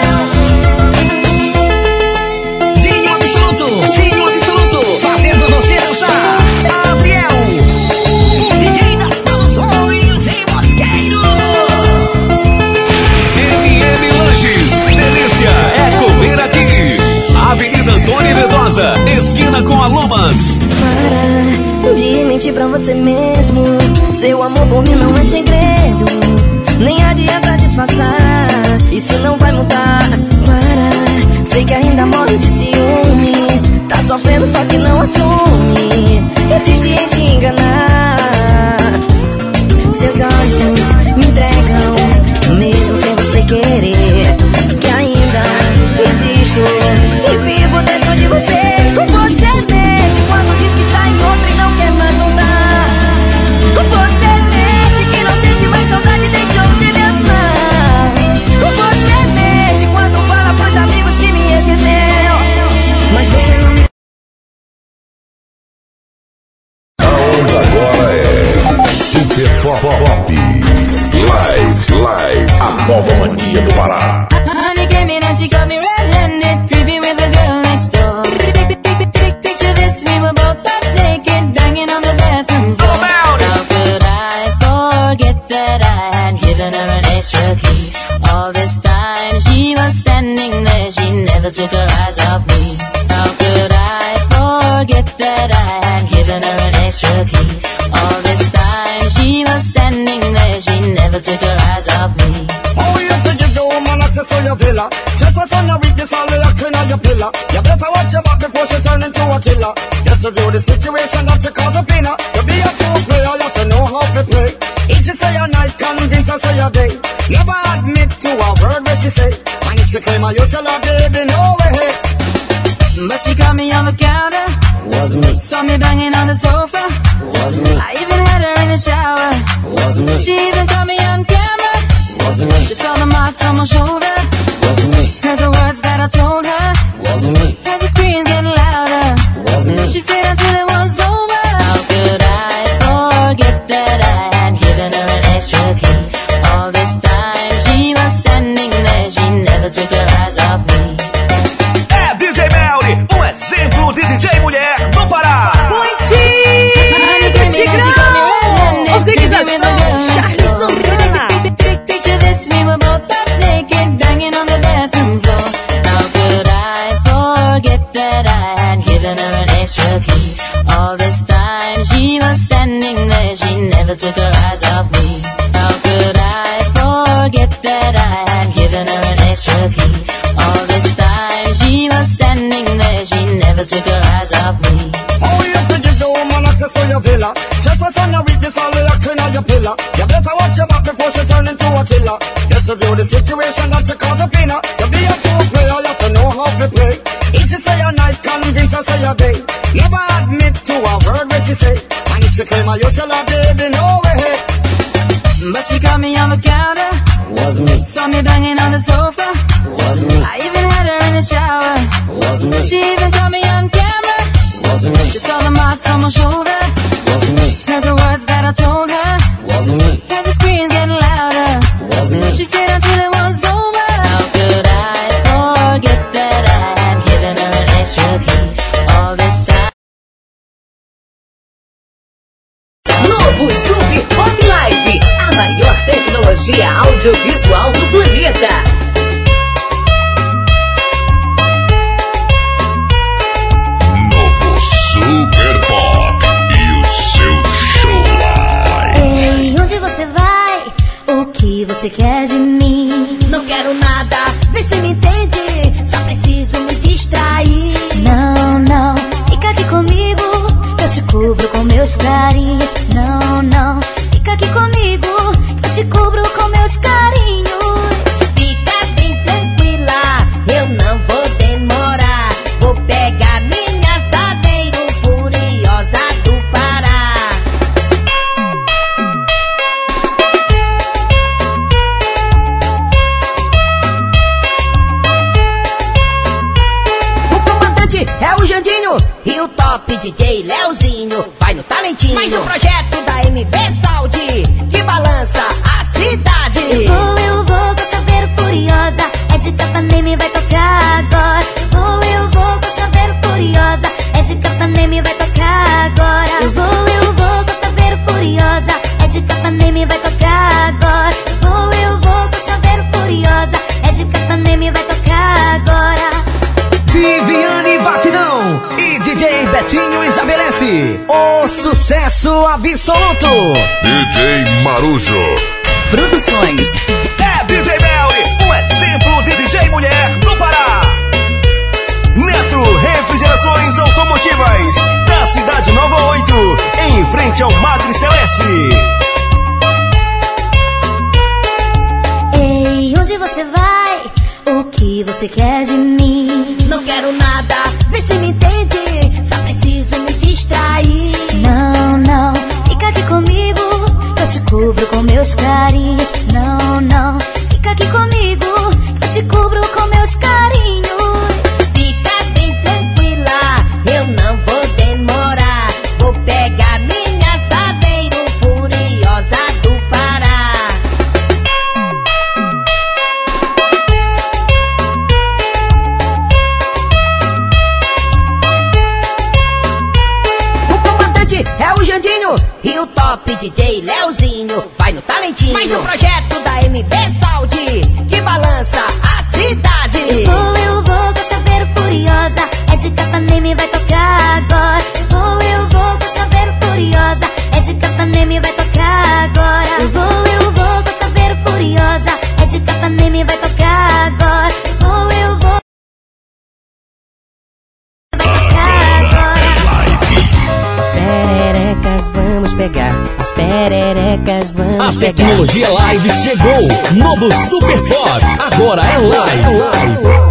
eu. Zinho absoluto, fazendo você dançar. Gabriel, DJ das produções em Mosqueiro. MM Lanches, delícia é comer aqui. Avenida Antônio Vedosa, esquina com a Lomas. Para de mentir pra você mesmo, seu amor por mim não é segredo, nem adianta disfarçar, isso não vai mudar. Para, sei que ainda morre de ciúme, tá sofrendo só que não assume, insiste em se enganar. Seus olhos me entregam, mesmo sem você querer, que ainda existo e vivo dentro de você. Você mente quando diz que está em outro e não quer mais voltar. Você mente que não sente mais saudade, deixou de me amar. Você mente quando fala pros amigos que me esqueceu, mas você não me... A onda agora é Super Pop Live, a nova mania do Pará. Honey came in and she got me red-handed, creeping with the girl next door. Picture this, we were both butt naked, banging on the bathroom floor. How could I forget that I had given her an extra key? All this time she was standing there, she never took her eyes off me. How could I forget that I had given her an extra key? All this time she was standing there, she never took her eyes off me. Oh, you have to give the woman access to your villa. Just for son of weakness, all the clean on your pillar. You better watch your back before she turn into a killer. Just review the situation that you call the pinner. To be a true player, you have to know how to play. If she say a night, convince her say a day. Never admit to a her, you tell her, baby, no way. But she caught me on the counter. Was me. Saw me banging on the sofa. Was me. I even had her in the shower. Was me. She even caught me on camera. Was me. She saw the marks on my shoulder. Was me. Heard the words that I told her. Was me. Heard the screams getting louder. Was me. She stayed until it was over. How could I forget that I had given her an extra key? All this time she was standing there. She never took her eyes off me. É DJ Melly, um exemplo de DJ mulher no Pará. Organização Charles Santana. Picture this, we were both butt naked, banging on the bathroom floor. How could I forget that I had given her an extra key? All this time she was standing there, she never took her eyes off me. How could I forget that I had given her an extra key? All this time she was standing there, she never took her eyes off me. Oh, you have to give the woman access to your villa. Just for son of weakness, all of your clean on your pillar. You better watch your back before she turn into a killer. Just review the situation that you call the pinner. To be a true player, you have to know how to play. If she say a night, convince her say a day. Never admit to a word where she say. And if she claim her, you tell her, baby, no way. But she caught me on the counter. Was me. Saw me banging on the sofa. Was me. I even had her in the shower. Was me. She even caught me on camera. Was me. She saw the marks on my shoulder. Was me. Heard the words that I told her. Was me. Heard the screams getting louder. Was me. She stayed until it was over. How could I forget that I had given her an extra key? All this time. Novo Super Pop Live, a maior tecnologia audiovisual do planeta. Novo Super Pop e o seu show live. Ei, onde você vai? O que você quer de mim? Não quero nada, vê se me entende. Só preciso me distrair. Não, não, fica aqui comigo. Eu te cubro com meus carinhos. Não, não, fica aqui comigo. Eu te cubro com meus carinhos. Fica bem tranquila, eu não vou demorar. Vou pegar minha Saveiro Furiosa do Pará. O comandante é o Jandinho. E o top DJ Leozinho vai no talentinho. Mais um projeto da MB Saúde que balança a cidade. Eu vou com Saveiro Furiosa. É de Capanema, vai tocar agora. Eu vou com Saveiro Furiosa. É de Capanema, vai tocar agora. Eu vou com Saveiro Furiosa. É de Capanema, vai tocar agora. Eu vou com Saveiro Furiosa. É de Capanema, vai tocar agora. Viviane Batidão e DJ Betinho estabelece o sucesso absoluto. DJ Marujo. Produções. É DJ Melly, um exemplo de DJ mulher no Pará. Neto Refrigerações Automotivas, da Cidade Nova 8, em frente ao Madre Celeste. Ei, onde você vai? O que você quer de mim? Não quero nada, vê se me entende. Só preciso me distrair. Não, não, fica aqui comigo. Eu te cubro com meus carinhos. Não, não, fica aqui comigo. Eu te cubro com meus carinhos. Fica bem tranquila, eu não vou demorar. Vou pegar minha Saveiro Furiosa do Pará. O comandante é o Jandinho. E o top DJ Leozinho vai no talentinho. Mais um projeto da MB Saúde que balança a cidade. Eu vou com Saveiro Furiosa. É de Capanema, vai tocar agora. Eu vou com Saveiro Furiosa. É de Capanema, vai tocar agora. Eu vou com Saveiro Furiosa. É de Capanema, vai tocar agora. Eu vou. Pererecas vamos pegar, as pererecas vamos A pegar. tecnologia live chegou. Novo Super Pop, agora é live.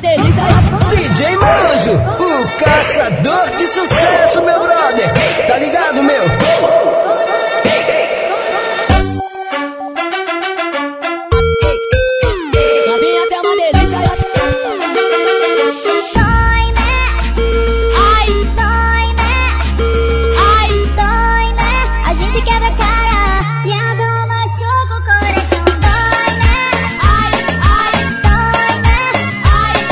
uma delícia. DJ Marujo, o caçador de sucesso, meu brother. Tá ligado, meu? Novinha até uma delícia. Dói, né? Ai, dói, né? Ai, dói, né? A gente quebra a cara e a dor machuca o coração. Dói, né? Ai, ai, dói, né? Ai,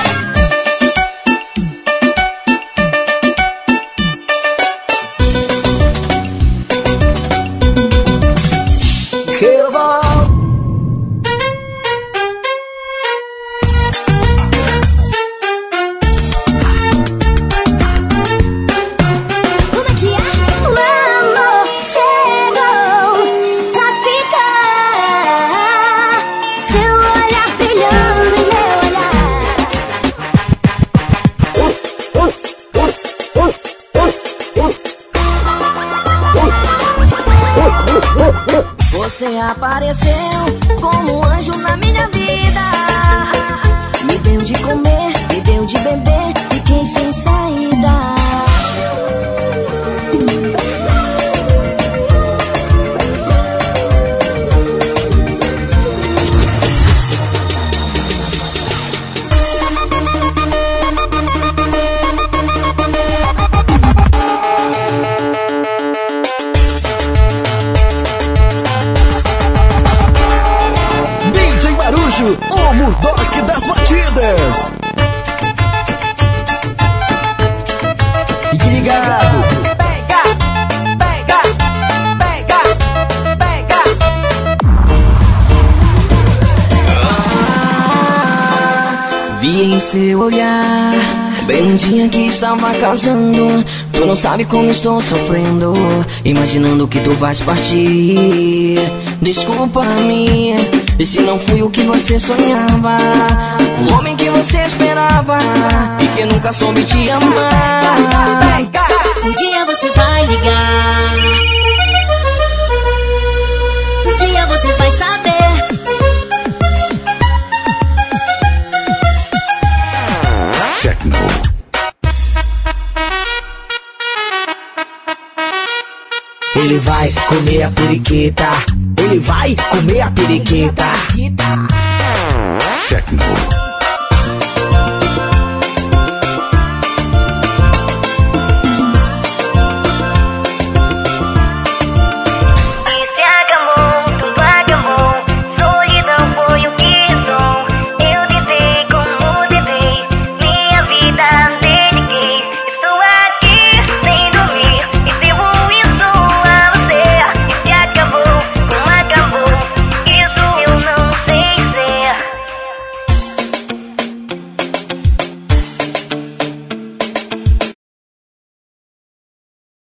Que eu volto. como é que é? O amor chegou pra ficar. Seu olhar brilhando em meu olhar. Você apareceu como um anjo na minha vida. Me deu de comer, me deu de beber, fiquei sem saída. DJ Marujo, o Murdoc das batidas. Fique ligado. Pega, pega, pega, pega. Vi em seu olhar, bem no dia que estava casando. Tu não sabe como estou sofrendo, imaginando que tu vais partir. Desculpa-me, e se não fui o que você sonhava, o homem que você esperava, e que nunca soube te amar. Um dia você vai ligar. Um dia você vai saber. Techno. Ele vai comer a periquita. Ele vai comer a periquita. Techno.